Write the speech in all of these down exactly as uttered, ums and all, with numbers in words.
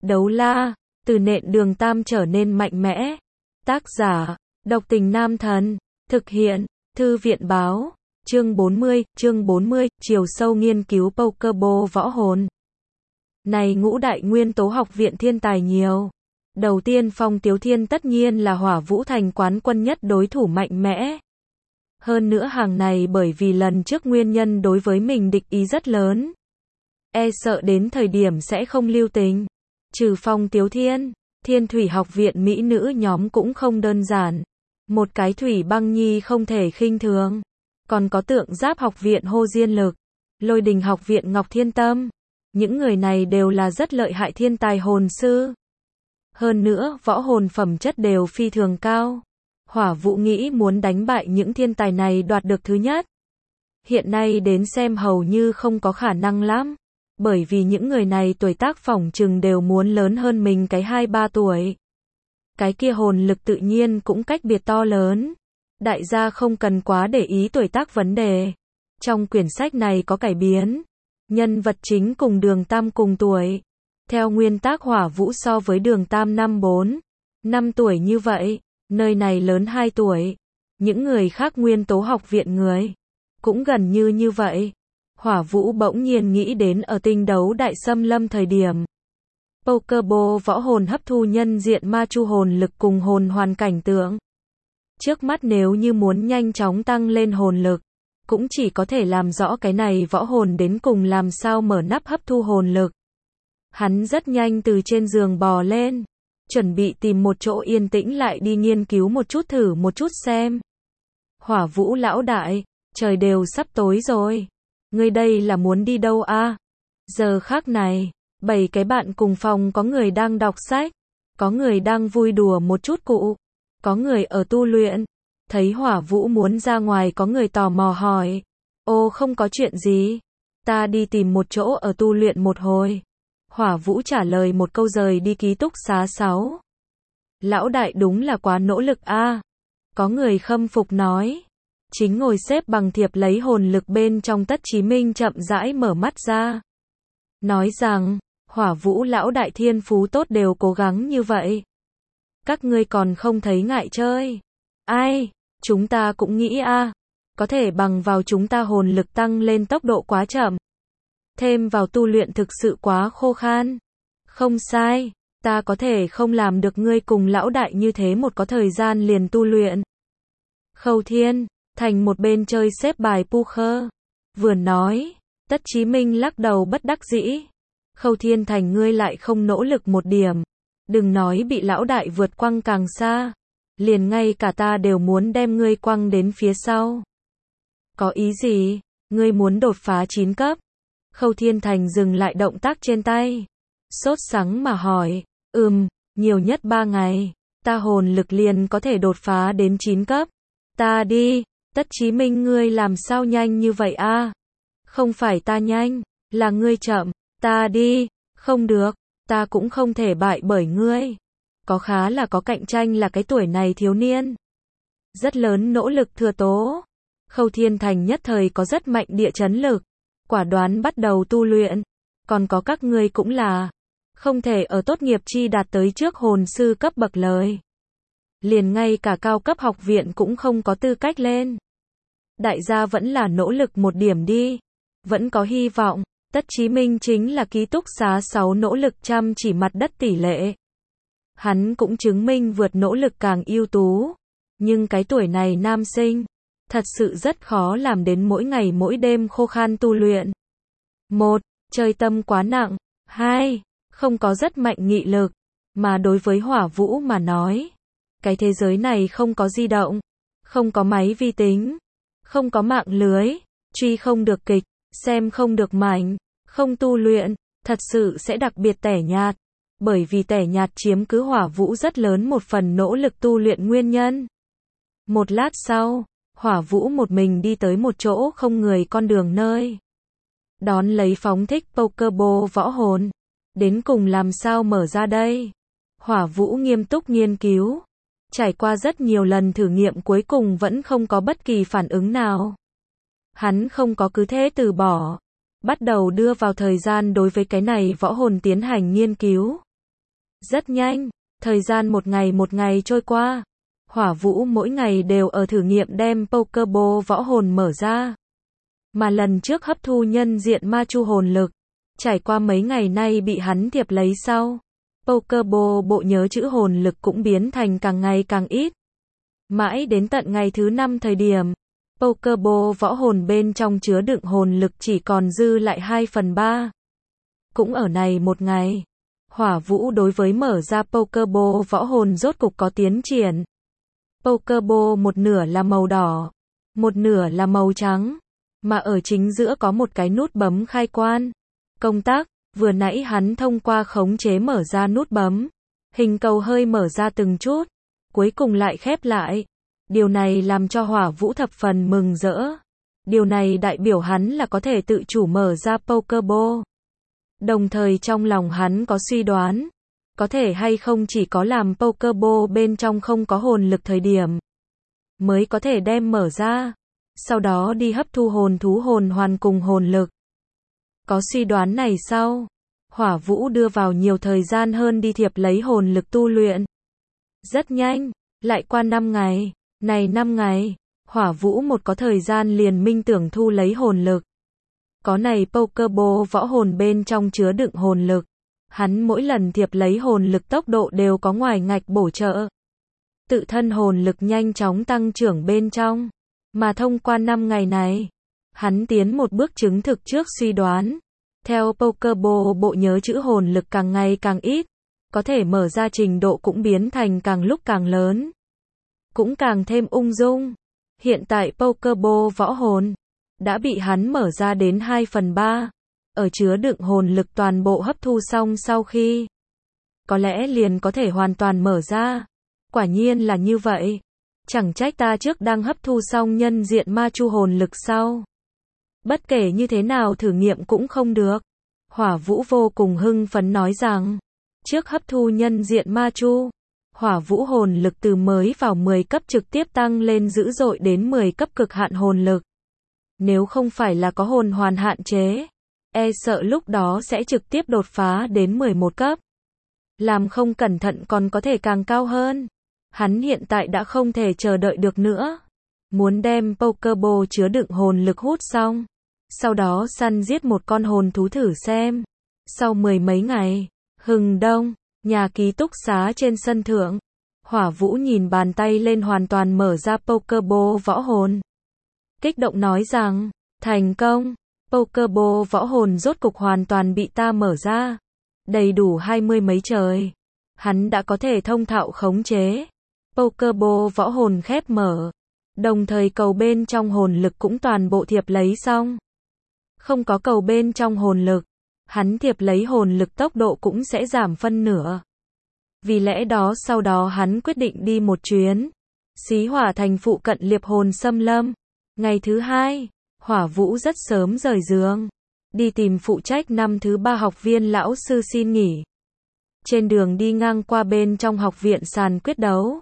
Đấu la, từ nện đường tam trở nên mạnh mẽ. Tác giả, Độc Tình Nam Thần. Thực hiện, Thư viện báo. Chương bốn mươi, chương bốn mươi, chiều sâu nghiên cứu Pokéball võ hồn. Này ngũ đại nguyên tố học viện thiên tài nhiều. Đầu tiên Phong Tiếu Thiên tất nhiên là Hỏa Vũ Thành quán quân nhất đối thủ mạnh mẽ. Hơn nữa hàng này bởi vì lần trước nguyên nhân đối với mình địch ý rất lớn. E sợ đến thời điểm sẽ không lưu tình. Trừ Phong Tiếu Thiên, Thiên Thủy học viện mỹ nữ nhóm cũng không đơn giản. Một cái Thủy Băng Nhi không thể khinh thường. Còn có Tượng Giáp học viện Hô Diên Lực, Lôi Đình học viện Ngọc Thiên Tâm. Những người này đều là rất lợi hại thiên tài hồn sư. Hơn nữa, võ hồn phẩm chất đều phi thường cao. Hỏa Vũ nghĩ muốn đánh bại những thiên tài này đoạt được thứ nhất. Hiện nay đến xem hầu như không có khả năng lắm. Bởi vì những người này tuổi tác phỏng chừng đều muốn lớn hơn mình cái hai ba tuổi. Cái kia hồn lực tự nhiên cũng cách biệt to lớn. Đại gia không cần quá để ý tuổi tác vấn đề. Trong quyển sách này có cải biến. Nhân vật chính cùng Đường Tam cùng tuổi. Theo nguyên tắc Hỏa Vũ so với Đường Tam năm bốn, năm tuổi như vậy, nơi này lớn hai tuổi. Những người khác nguyên tố học viện người cũng gần như như vậy. Hỏa Vũ bỗng nhiên nghĩ đến ở tinh đấu đại xâm lâm thời điểm. Pokéball võ hồn hấp thu nhân diện ma chu hồn lực cùng hồn hoàn cảnh tượng. Trước mắt nếu như muốn nhanh chóng tăng lên hồn lực, cũng chỉ có thể làm rõ cái này võ hồn đến cùng làm sao mở nắp hấp thu hồn lực. Hắn rất nhanh từ trên giường bò lên, chuẩn bị tìm một chỗ yên tĩnh lại đi nghiên cứu một chút thử một chút xem. Hỏa Vũ lão đại, trời đều sắp tối rồi. Ngươi đây là muốn đi đâu a? À? Giờ khác này, bảy cái bạn cùng phòng có người đang đọc sách, có người đang vui đùa một chút cụ, có người ở tu luyện. Thấy Hỏa Vũ muốn ra ngoài có người tò mò hỏi. Ô không có chuyện gì, ta đi tìm một chỗ ở tu luyện một hồi. Hỏa Vũ trả lời một câu rời đi ký túc xá sáu. Lão đại đúng là quá nỗ lực a. À. Có người khâm phục nói. Chính ngồi xếp bằng thiệp lấy hồn lực bên trong Tất Chí Minh chậm rãi mở mắt ra. Nói rằng, Hỏa Vũ lão đại thiên phú tốt đều cố gắng như vậy. Các ngươi còn không thấy ngại chơi. Ai, chúng ta cũng nghĩ a, à, có thể bằng vào chúng ta hồn lực tăng lên tốc độ quá chậm. Thêm vào tu luyện thực sự quá khô khan. Không sai, ta có thể không làm được ngươi cùng lão đại như thế một có thời gian liền tu luyện. Khâu Thiên, thành một bên chơi xếp bài poker. Vừa nói, Tất Chí Minh lắc đầu bất đắc dĩ. Khâu Thiên Thành ngươi lại không nỗ lực một điểm. Đừng nói bị lão đại vượt quăng càng xa. Liền ngay cả ta đều muốn đem ngươi quăng đến phía sau. Có ý gì? Ngươi muốn đột phá chín cấp? Khâu Thiên Thành dừng lại động tác trên tay. Sốt sắng mà hỏi. Ừm, nhiều nhất ba ngày. Ta hồn lực liền có thể đột phá đến chín cấp. Ta đi. Tất Chí Minh ngươi làm sao nhanh như vậy a? À? Không phải ta nhanh, là ngươi chậm. Ta đi. Không được, ta cũng không thể bại bởi ngươi. Có khá là có cạnh tranh là cái tuổi này thiếu niên. Rất lớn nỗ lực thừa tố. Khâu Thiên Thành nhất thời có rất mạnh địa chấn lực. Quả đoán bắt đầu tu luyện. Còn có các ngươi cũng là. Không thể ở tốt nghiệp chi đạt tới trước hồn sư cấp bậc lời. Liền ngay cả cao cấp học viện cũng không có tư cách lên. Đại gia vẫn là nỗ lực một điểm đi. Vẫn có hy vọng. Tất Chí Minh chính là ký túc xá sáu nỗ lực chăm chỉ mặt đất tỷ lệ. Hắn cũng chứng minh vượt nỗ lực càng ưu tú. Nhưng cái tuổi này nam sinh, thật sự rất khó làm đến mỗi ngày mỗi đêm khô khan tu luyện. Một, chơi tâm quá nặng. Hai, không có rất mạnh nghị lực. Mà đối với Hỏa Vũ mà nói, cái thế giới này không có di động, không có máy vi tính, không có mạng lưới, truy không được kịch, xem không được mảnh, không tu luyện, thật sự sẽ đặc biệt tẻ nhạt. Bởi vì tẻ nhạt chiếm cứ Hỏa Vũ rất lớn một phần nỗ lực tu luyện nguyên nhân. Một lát sau, Hỏa Vũ một mình đi tới một chỗ không người con đường nơi. Đón lấy phóng thích Pokéball võ hồn. Đến cùng làm sao mở ra đây? Hỏa Vũ nghiêm túc nghiên cứu. Trải qua rất nhiều lần thử nghiệm cuối cùng vẫn không có bất kỳ phản ứng nào. Hắn không có cứ thế từ bỏ. Bắt đầu đưa vào thời gian đối với cái này võ hồn tiến hành nghiên cứu. Rất nhanh, thời gian một ngày một ngày trôi qua. Hỏa Vũ mỗi ngày đều ở thử nghiệm đem Pokeball võ hồn mở ra. Mà lần trước hấp thu nhân diện ma chu hồn lực, trải qua mấy ngày nay bị hắn thiệp lấy sau, Pokeball bộ nhớ chữ hồn lực cũng biến thành càng ngày càng ít. Mãi đến tận ngày thứ năm thời điểm, Pokeball võ hồn bên trong chứa đựng hồn lực chỉ còn dư lại hai phần ba. Cũng ở này một ngày, Hỏa Vũ đối với mở ra Pokeball võ hồn rốt cục có tiến triển. Pokeball một nửa là màu đỏ, một nửa là màu trắng, mà ở chính giữa có một cái nút bấm khai quan. Công tắc, vừa nãy hắn thông qua khống chế mở ra nút bấm, hình cầu hơi mở ra từng chút, cuối cùng lại khép lại. Điều này làm cho Hỏa Vũ thập phần mừng rỡ. Điều này đại biểu hắn là có thể tự chủ mở ra Pokeball. Đồng thời trong lòng hắn có suy đoán, có thể hay không chỉ có làm Pokeball bên trong không có hồn lực thời điểm, mới có thể đem mở ra, sau đó đi hấp thu hồn thú hồn hoàn cùng hồn lực. Có suy đoán này sau, Hỏa Vũ đưa vào nhiều thời gian hơn đi thiệp lấy hồn lực tu luyện. Rất nhanh, lại qua năm ngày, này năm ngày, Hỏa Vũ một có thời gian liền minh tưởng thu lấy hồn lực. Có này Pokeball võ hồn bên trong chứa đựng hồn lực, hắn mỗi lần thiệp lấy hồn lực tốc độ đều có ngoài ngạch bổ trợ. Tự thân hồn lực nhanh chóng tăng trưởng bên trong, mà thông qua năm ngày này, hắn tiến một bước chứng thực trước suy đoán. Theo Pokeball bộ nhớ chữ hồn lực càng ngày càng ít, có thể mở ra trình độ cũng biến thành càng lúc càng lớn, cũng càng thêm ung dung. Hiện tại Pokeball võ hồn đã bị hắn mở ra đến hai phần ba, ở chứa đựng hồn lực toàn bộ hấp thu xong sau khi, có lẽ liền có thể hoàn toàn mở ra. Quả nhiên là như vậy. Chẳng trách ta trước đang hấp thu xong nhân diện ma chu hồn lực sau, bất kể như thế nào thử nghiệm cũng không được. Hỏa Vũ vô cùng hưng phấn nói rằng, trước hấp thu nhân diện ma chu, Hỏa Vũ hồn lực từ mới vào mười cấp trực tiếp tăng lên dữ dội đến mười cấp cực hạn hồn lực. Nếu không phải là có hồn hoàn hạn chế, e sợ lúc đó sẽ trực tiếp đột phá đến mười một cấp. Làm không cẩn thận còn có thể càng cao hơn. Hắn hiện tại đã không thể chờ đợi được nữa. Muốn đem Pokeball chứa đựng hồn lực hút xong, sau đó săn giết một con hồn thú thử xem. Sau mười mấy ngày, hừng đông, nhà ký túc xá trên sân thượng, Hỏa Vũ nhìn bàn tay lên hoàn toàn mở ra Pokeball võ hồn. Kích động nói rằng, thành công, Pokeball võ hồn rốt cục hoàn toàn bị ta mở ra. Đầy đủ hai mươi mấy trời, hắn đã có thể thông thạo khống chế. Pokeball võ hồn khép mở, đồng thời cầu bên trong hồn lực cũng toàn bộ thiệp lấy xong. Không có cầu bên trong hồn lực, hắn thiệp lấy hồn lực tốc độ cũng sẽ giảm phân nửa. Vì lẽ đó sau đó hắn quyết định đi một chuyến Xí Hỏa thành phụ cận Liệp Hồn Xâm Lâm. Ngày thứ hai, Hỏa Vũ rất sớm rời giường, đi tìm phụ trách năm thứ ba học viên lão sư xin nghỉ. Trên đường đi ngang qua bên trong học viện sàn quyết đấu,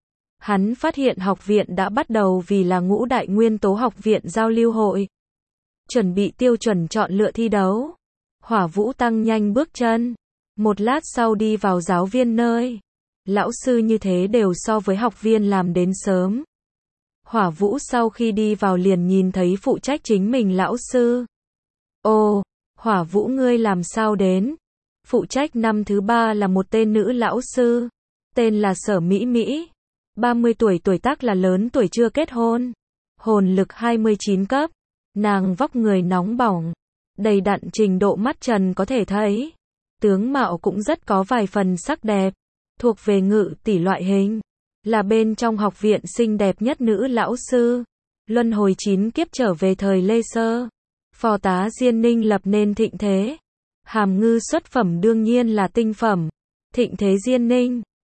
hắn phát hiện học viện đã bắt đầu vì là ngũ đại nguyên tố học viện giao lưu hội, chuẩn bị tiêu chuẩn chọn lựa thi đấu. Hỏa Vũ tăng nhanh bước chân, một lát sau đi vào giáo viên nơi. Lão sư như thế đều so với học viên làm đến sớm. Hỏa Vũ sau khi đi vào liền nhìn thấy phụ trách chính mình lão sư. Ồ, Hỏa Vũ ngươi làm sao đến? Phụ trách năm thứ ba là một tên nữ lão sư, tên là Sở Mỹ Mỹ, ba mươi tuổi, tuổi tác là lớn tuổi, chưa kết hôn, hồn lực hai mươi chín cấp, nàng vóc người nóng bỏng, đầy đặn trình độ mắt trần có thể thấy, tướng mạo cũng rất có vài phần sắc đẹp, thuộc về ngự tỷ loại hình, là bên trong học viện xinh đẹp nhất nữ lão sư, luân hồi chín kiếp trở về thời Lê Sơ, phò tá Diên Ninh lập nên thịnh thế. Hàm Ngư xuất phẩm đương nhiên là tinh phẩm, thịnh thế Diên Ninh,